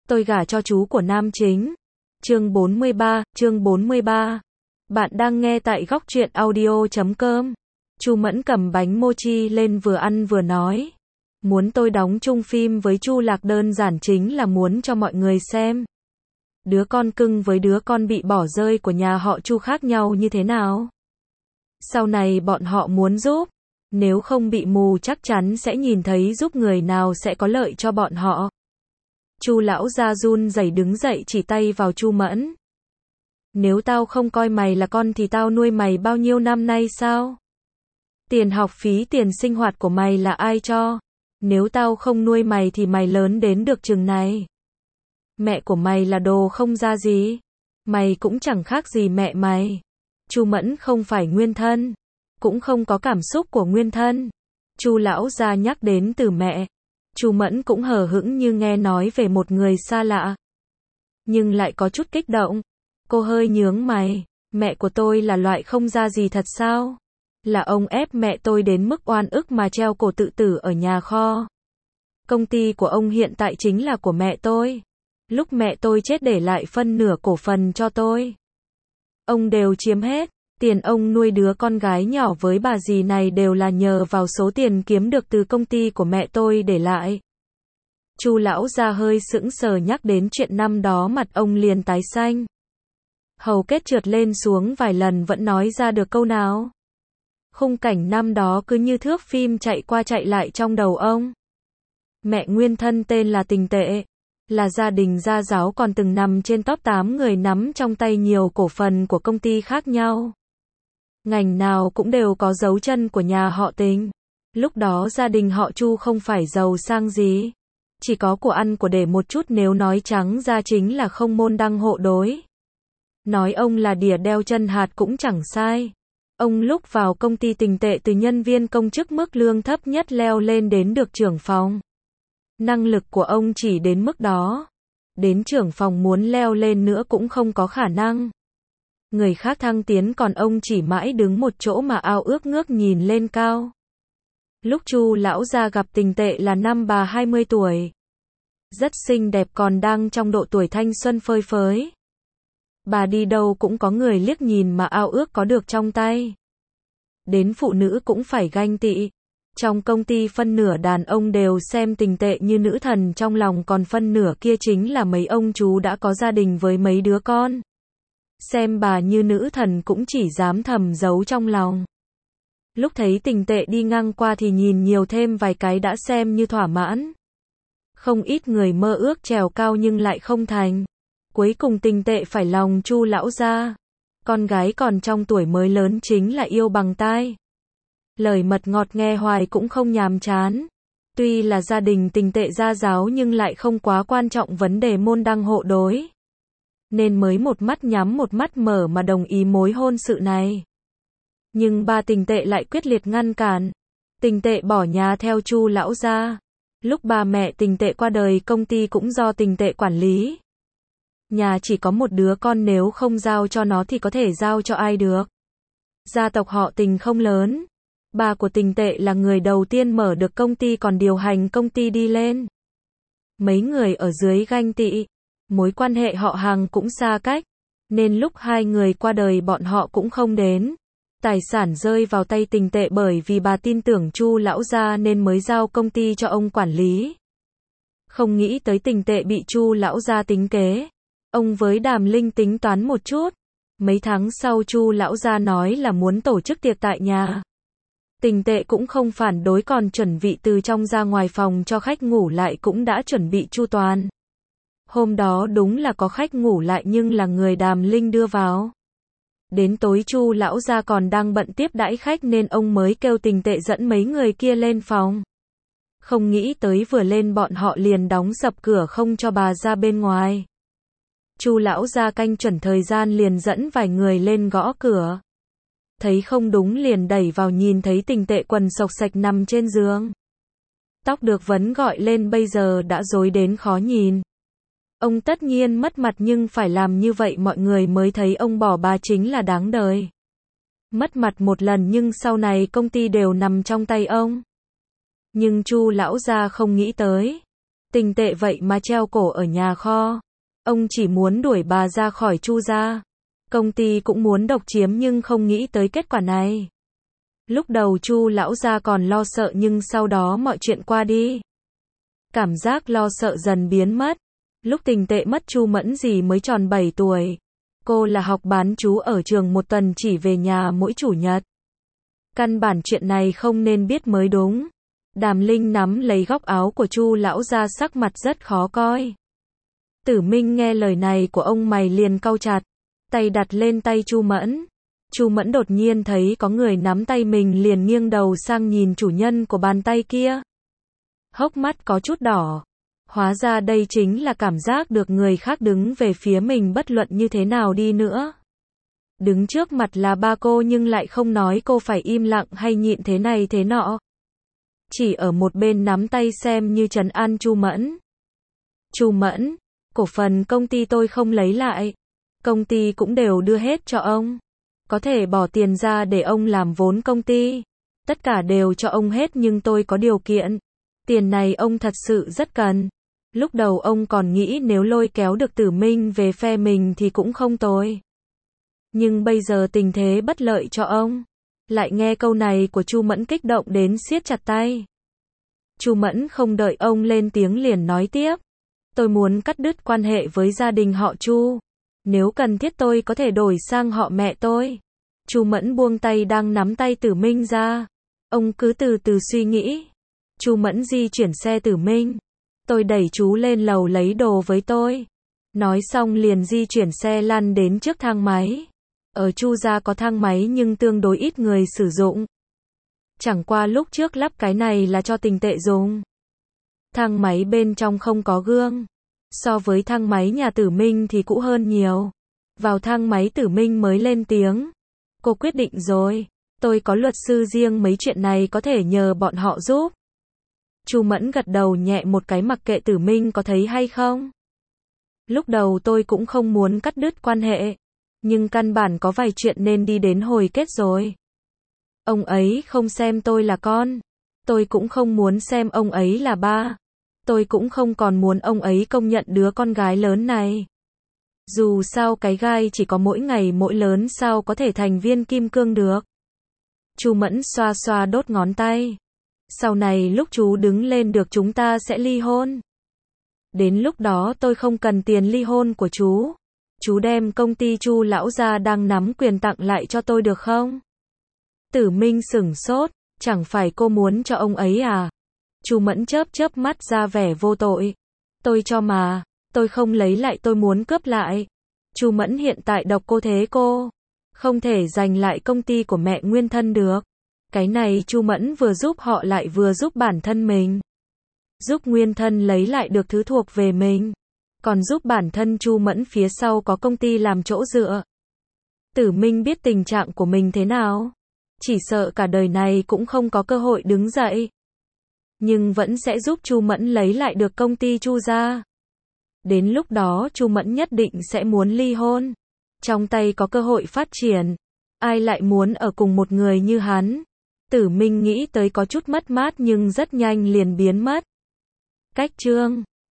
Tôi gả cho chú của nam chính. Chương 43. Bạn đang nghe tại góc truyện audio.com. Chu Mẫn cầm bánh mochi lên vừa ăn vừa nói. Muốn tôi đóng chung phim với Chu Lạc đơn giản chính là muốn cho mọi người xem. Đứa con cưng với đứa con bị bỏ rơi của nhà họ Chu khác nhau như thế nào. Sau này bọn họ muốn giúp. Nếu không bị mù chắc chắn sẽ nhìn thấy giúp người nào sẽ có lợi cho bọn họ. Chu lão gia run rẩy đứng dậy chỉ tay vào Chu Mẫn. Nếu tao không coi mày là con thì tao nuôi mày bao nhiêu năm nay sao? Tiền học phí tiền sinh hoạt của mày là ai cho? Nếu tao không nuôi mày thì mày lớn đến được chừng này. Mẹ của mày là đồ không ra gì. Mày cũng chẳng khác gì mẹ mày. Chu Mẫn không phải nguyên thân, cũng không có cảm xúc của nguyên thân. Chu lão gia nhắc đến từ mẹ. Chu Mẫn cũng hờ hững như nghe nói về một người xa lạ. Nhưng lại có chút kích động. Cô hơi nhướng mày. Mẹ của tôi là loại không ra gì thật sao? Là ông ép mẹ tôi đến mức oan ức mà treo cổ tự tử ở nhà kho. Công ty của ông hiện tại chính là của mẹ tôi. Lúc mẹ tôi chết để lại phân nửa cổ phần cho tôi. Ông đều chiếm hết. Tiền ông nuôi đứa con gái nhỏ với bà dì này đều là nhờ vào số tiền kiếm được từ công ty của mẹ tôi để lại. Chu lão gia hơi sững sờ nhắc đến chuyện năm đó mặt ông liền tái xanh. Hầu kết trượt lên xuống vài lần vẫn nói ra được câu nào. Khung cảnh năm đó cứ như thước phim chạy qua chạy lại trong đầu ông. Mẹ nguyên thân tên là Tình Tệ. Là gia đình gia giáo còn từng nằm trên top 8 người nắm trong tay nhiều cổ phần của công ty khác nhau. Ngành nào cũng đều có dấu chân của nhà họ Tình. Lúc đó gia đình họ Chu không phải giàu sang gì. Chỉ có của ăn của để một chút, nếu nói trắng ra chính là không môn đăng hộ đối. Nói ông là đỉa đeo chân hạt cũng chẳng sai. Ông lúc vào công ty Tình Tệ từ nhân viên công chức mức lương thấp nhất leo lên đến được trưởng phòng. Năng lực của ông chỉ đến mức đó. Đến trưởng phòng muốn leo lên nữa cũng không có khả năng. Người khác thăng tiến còn ông chỉ mãi đứng một chỗ mà ao ước ngước nhìn lên cao. Lúc Chu lão gia gặp Tình Tệ là năm bà 20 tuổi. Rất xinh đẹp còn đang trong độ tuổi thanh xuân phơi phới. Bà đi đâu cũng có người liếc nhìn mà ao ước có được trong tay. Đến phụ nữ cũng phải ganh tị. Trong công ty phân nửa đàn ông đều xem Tình Tệ như nữ thần trong lòng, còn phân nửa kia chính là mấy ông chú đã có gia đình với mấy đứa con. Xem bà như nữ thần cũng chỉ dám thầm giấu trong lòng. Lúc thấy Tình Tệ đi ngang qua thì nhìn nhiều thêm vài cái đã xem như thỏa mãn. Không ít người mơ ước trèo cao nhưng lại không thành. Cuối cùng Tình Tệ phải lòng Chu lão gia. Con gái còn trong tuổi mới lớn chính là yêu bằng tai. Lời mật ngọt nghe hoài cũng không nhàm chán. Tuy là gia đình Tình Tệ gia giáo nhưng lại không quá quan trọng vấn đề môn đăng hộ đối. Nên mới một mắt nhắm một mắt mở mà đồng ý mối hôn sự này. Nhưng ba Tình Tệ lại quyết liệt ngăn cản. Tình Tệ bỏ nhà theo Chu lão gia. Lúc ba mẹ Tình Tệ qua đời công ty cũng do Tình Tệ quản lý. Nhà chỉ có một đứa con, nếu không giao cho nó thì có thể giao cho ai được. Gia tộc họ Tình không lớn. Bà của Tình Tệ là người đầu tiên mở được công ty còn điều hành công ty đi lên. Mấy người ở dưới ganh tị. Mối quan hệ họ hàng cũng xa cách. Nên lúc hai người qua đời bọn họ cũng không đến. Tài sản rơi vào tay Tình Tệ bởi vì bà tin tưởng Chu lão gia nên mới giao công ty cho ông quản lý. Không nghĩ tới Tình Tệ bị Chu lão gia tính kế. Ông với Đàm Linh tính toán một chút. Mấy tháng sau Chu lão gia nói là muốn tổ chức tiệc tại nhà. Tình Tệ cũng không phản đối, còn chuẩn bị từ trong ra ngoài phòng cho khách ngủ lại cũng đã chuẩn bị chu toàn. Hôm đó đúng là có khách ngủ lại nhưng là người Đàm Linh đưa vào. Đến tối Chu lão gia còn đang bận tiếp đãi khách nên ông mới kêu Tình Tệ dẫn mấy người kia lên phòng. Không nghĩ tới vừa lên bọn họ liền đóng sập cửa không cho bà ra bên ngoài. Chu lão gia canh chuẩn thời gian liền dẫn vài người lên gõ cửa. Thấy không đúng liền đẩy vào, nhìn thấy Tình Tệ quần sộc sạch nằm trên giường. Tóc được vấn gọi lên bây giờ đã rối đến khó nhìn. Ông tất nhiên mất mặt nhưng phải làm như vậy mọi người mới thấy ông bỏ bà chính là đáng đời. Mất mặt một lần nhưng sau này công ty đều nằm trong tay ông. Nhưng Chu lão gia không nghĩ tới. Tình Tệ vậy mà treo cổ ở nhà kho. Ông chỉ muốn đuổi bà ra khỏi Chu gia. Công ty cũng muốn độc chiếm nhưng không nghĩ tới kết quả này. Lúc đầu Chu lão gia còn lo sợ nhưng sau đó mọi chuyện qua đi. Cảm giác lo sợ dần biến mất. Lúc Tình Tệ mất Chu Mẫn Dì mới tròn 7 tuổi. Cô là học bán trú ở trường một tuần chỉ về nhà mỗi chủ nhật. Căn bản chuyện này không nên biết mới đúng. Đàm Linh nắm lấy góc áo của Chu lão gia, sắc mặt rất khó coi. Tử Minh nghe lời này của ông mày liền cau chặt, tay đặt lên tay Chu Mẫn. Chu Mẫn đột nhiên thấy có người nắm tay mình liền nghiêng đầu sang nhìn chủ nhân của bàn tay kia. Hốc mắt có chút đỏ. Hóa ra đây chính là cảm giác được người khác đứng về phía mình bất luận như thế nào đi nữa. Đứng trước mặt là ba cô nhưng lại không nói cô phải im lặng hay nhịn thế này thế nọ. Chỉ ở một bên nắm tay xem như trấn an Chu Mẫn. Chu Mẫn, cổ phần công ty tôi không lấy lại. Công ty cũng đều đưa hết cho ông. Có thể bỏ tiền ra để ông làm vốn công ty. Tất cả đều cho ông hết nhưng tôi có điều kiện. Tiền này ông thật sự rất cần. Lúc đầu ông còn nghĩ nếu lôi kéo được Tử Minh về phe mình thì cũng không tồi. Nhưng bây giờ tình thế bất lợi cho ông. Lại nghe câu này của Chu Mẫn kích động đến siết chặt tay. Chu Mẫn không đợi ông lên tiếng liền nói tiếp. Tôi muốn cắt đứt quan hệ với gia đình họ Chu. Nếu cần thiết tôi có thể đổi sang họ mẹ tôi. Chu Mẫn buông tay đang nắm tay Tử Minh ra. Ông cứ từ từ suy nghĩ. Chu Mẫn di chuyển xe Tử Minh. Tôi đẩy chú lên lầu lấy đồ với tôi. Nói xong liền di chuyển xe lăn đến trước thang máy. Ở Chu gia có thang máy nhưng tương đối ít người sử dụng. Chẳng qua lúc trước lắp cái này là cho Tình Tệ dùng. Thang máy bên trong không có gương. So với thang máy nhà Tử Minh thì cũ hơn nhiều. Vào thang máy Tử Minh mới lên tiếng. Cô quyết định rồi. Tôi có luật sư riêng, mấy chuyện này có thể nhờ bọn họ giúp. Chu Mẫn gật đầu nhẹ một cái mặc kệ Tử Minh có thấy hay không. Lúc đầu tôi cũng không muốn cắt đứt quan hệ. Nhưng căn bản có vài chuyện nên đi đến hồi kết rồi. Ông ấy không xem tôi là con. Tôi cũng không muốn xem ông ấy là ba. Tôi cũng không còn muốn ông ấy công nhận đứa con gái lớn này. Dù sao cái gai chỉ có mỗi ngày mỗi lớn sao có thể thành viên kim cương được. Chu Mẫn xoa xoa đốt ngón tay. Sau này lúc chú đứng lên được chúng ta sẽ ly hôn. Đến lúc đó tôi không cần tiền ly hôn của chú. Chú đem công ty Chu lão gia đang nắm quyền tặng lại cho tôi được không? Tử Minh sửng sốt, chẳng phải cô muốn cho ông ấy à? Chu Mẫn chớp chớp mắt ra vẻ vô tội. Tôi cho mà, tôi không lấy lại, tôi muốn cướp lại. Chu Mẫn hiện tại độc cô thế cô không thể giành lại công ty của mẹ nguyên thân được. Cái này Chu Mẫn vừa giúp họ lại vừa giúp bản thân mình. Giúp nguyên thân lấy lại được thứ thuộc về mình. Còn giúp bản thân Chu Mẫn phía sau có công ty làm chỗ dựa. Tử Minh biết tình trạng của mình thế nào. Chỉ sợ cả đời này cũng không có cơ hội đứng dậy. Nhưng vẫn sẽ giúp Chu Mẫn lấy lại được công ty Chu gia. Đến lúc đó Chu Mẫn nhất định sẽ muốn ly hôn. Trong tay có cơ hội phát triển. Ai lại muốn ở cùng một người như hắn. Tử Minh nghĩ tới có chút mất mát nhưng rất nhanh liền biến mất. Cách chương